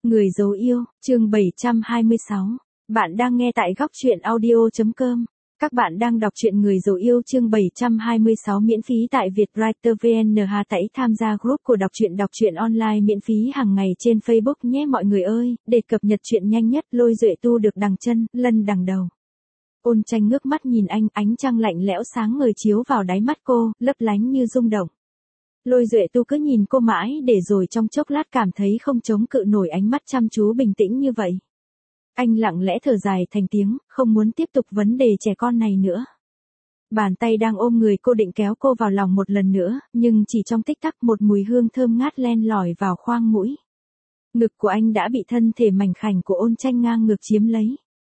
Người dấu yêu, chương 726. Bạn đang nghe tại góc truyện audio.com. Các bạn đang đọc truyện Người dấu yêu chương 726 miễn phí tại Vietwriter VN. Hãy tham gia group của đọc truyện online miễn phí hàng ngày trên Facebook nhé mọi người ơi, để cập nhật truyện nhanh nhất. Lôi Duệ Tu được đằng chân, lân đằng đầu. Ôn Tranh ngước mắt nhìn anh, ánh trăng lạnh lẽo sáng ngời chiếu vào đáy mắt cô, lấp lánh như rung động. Lôi Duệ Tu cứ nhìn cô mãi để rồi trong chốc lát cảm thấy không chống cự nổi ánh mắt chăm chú bình tĩnh như vậy. Anh lặng lẽ thở dài thành tiếng, không muốn tiếp tục vấn đề trẻ con này nữa. Bàn tay đang ôm người cô định kéo cô vào lòng một lần nữa, nhưng chỉ trong tích tắc một mùi hương thơm ngát len lỏi vào khoang mũi. Ngực của anh đã bị thân thể mảnh khảnh của Ôn Tranh ngang ngược chiếm lấy.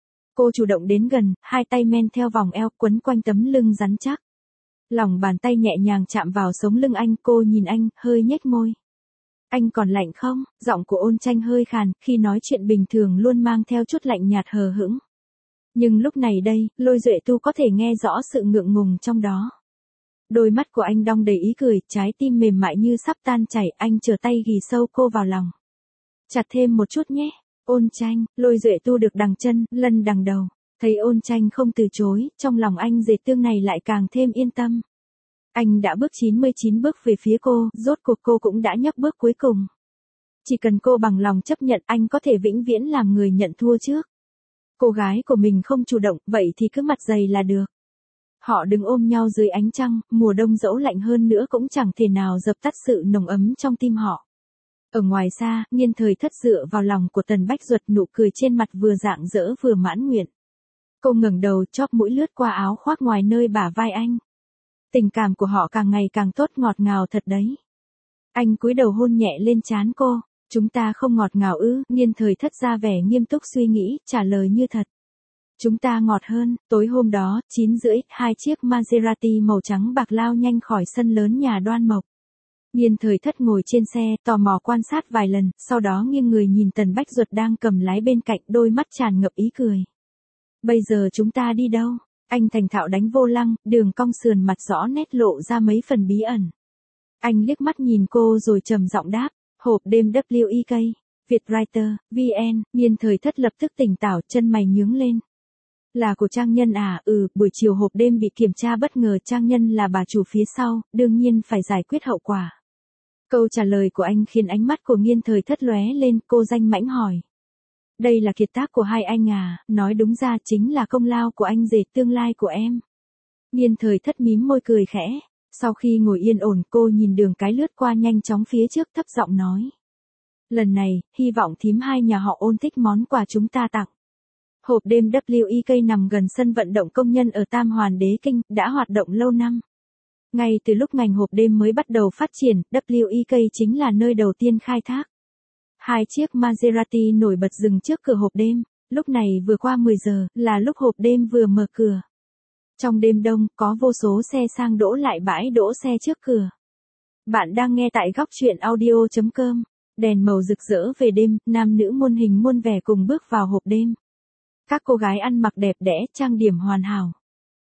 Cô chủ động đến gần, hai tay men theo vòng eo quấn quanh tấm lưng rắn chắc. Lòng bàn tay nhẹ nhàng chạm vào sống lưng anh, cô nhìn anh, hơi nhếch môi. Anh còn lạnh không? Giọng của Ôn Tranh hơi khàn, khi nói chuyện bình thường luôn mang theo chút lạnh nhạt hờ hững. Nhưng lúc này đây, Lôi Duệ Tu có thể nghe rõ sự ngượng ngùng trong đó. Đôi mắt của anh đong đầy ý cười, trái tim mềm mại như sắp tan chảy, anh trở tay ghì sâu cô vào lòng. Chặt thêm một chút nhé. Ôn Tranh, Lôi Duệ Tu được đằng chân, lân đằng đầu. Thấy Ôn Tranh không từ chối, trong lòng anh Dệt Tương này lại càng thêm yên tâm. Anh đã bước 99 bước về phía cô, rốt cuộc cô cũng đã nhấc bước cuối cùng. Chỉ cần cô bằng lòng chấp nhận, anh có thể vĩnh viễn làm người nhận thua trước. Cô gái của mình không chủ động, vậy thì cứ mặt dày là được. Họ đứng ôm nhau dưới ánh trăng, mùa đông dẫu lạnh hơn nữa cũng chẳng thể nào dập tắt sự nồng ấm trong tim họ. Ở ngoài xa, Nghiên Thời Thất dựa vào lòng của Tần Bách Duật, nụ cười trên mặt vừa rạng rỡ vừa mãn nguyện. Cô ngẩng đầu, chóp mũi lướt qua áo khoác ngoài nơi bả vai anh. Tình cảm của họ càng ngày càng tốt, ngọt ngào thật đấy. Anh cúi đầu hôn nhẹ lên trán cô. Chúng ta không ngọt ngào ư? Nghiên Thời Thất ra vẻ nghiêm túc suy nghĩ, trả lời như thật. Chúng ta ngọt hơn. Tối hôm đó, 9:30, hai chiếc Maserati màu trắng bạc lao nhanh khỏi sân lớn nhà Đoan Mộc. Nghiên Thời Thất ngồi trên xe, tò mò quan sát vài lần, sau đó nghiêng người nhìn Tần Bách Duật đang cầm lái bên cạnh, đôi mắt tràn ngập ý cười. Bây giờ chúng ta đi đâu? Anh thành thạo đánh vô lăng, đường cong sườn mặt rõ nét lộ ra mấy phần bí ẩn. Anh liếc mắt nhìn cô rồi trầm giọng đáp, hộp đêm WIK, Vietwriter, VN. Nghiên Thời Thất lập tức tỉnh táo, chân mày nhướng lên. Là của Trang Nhân à? Buổi chiều hộp đêm bị kiểm tra bất ngờ, Trang Nhân là bà chủ phía sau, đương nhiên phải giải quyết hậu quả. Câu trả lời của anh khiến ánh mắt của Nghiên Thời Thất lóe lên, cô danh mãnh hỏi. Đây là kiệt tác của hai anh à? Nói đúng ra chính là công lao của anh Dệt tương lai của em. Nghiên Thời Thất mím môi cười khẽ. Sau khi ngồi yên ổn, cô nhìn đường cái lướt qua nhanh chóng phía trước, thấp giọng nói. Lần này, hy vọng thím hai nhà họ Ôn thích món quà chúng ta tặng. Hộp đêm WIK nằm gần sân vận động công nhân ở Tam Hoàn Đế Kinh, đã hoạt động lâu năm. Ngay từ lúc ngành hộp đêm mới bắt đầu phát triển, WIK chính là nơi đầu tiên khai thác. Hai chiếc Maserati nổi bật dừng trước cửa hộp đêm. Lúc này vừa qua 10 giờ, là lúc hộp đêm vừa mở cửa. Trong đêm đông, có vô số xe sang đỗ lại bãi đỗ xe trước cửa. Bạn đang nghe tại góc truyện audio.com. Đèn màu rực rỡ về đêm, nam nữ muôn hình muôn vẻ cùng bước vào hộp đêm. Các cô gái ăn mặc đẹp đẽ, trang điểm hoàn hảo.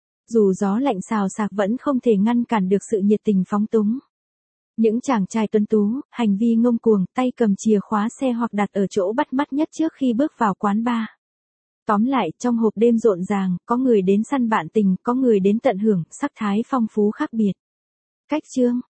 Dù gió lạnh xào xạc vẫn không thể ngăn cản được sự nhiệt tình phóng túng. Những chàng trai tuấn tú, hành vi ngông cuồng, tay cầm chìa khóa xe hoặc đặt ở chỗ bắt mắt nhất trước khi bước vào quán bar. Tóm lại, trong hộp đêm rộn ràng, có người đến săn bạn tình, có người đến tận hưởng, sắc thái phong phú khác biệt. Cách chương,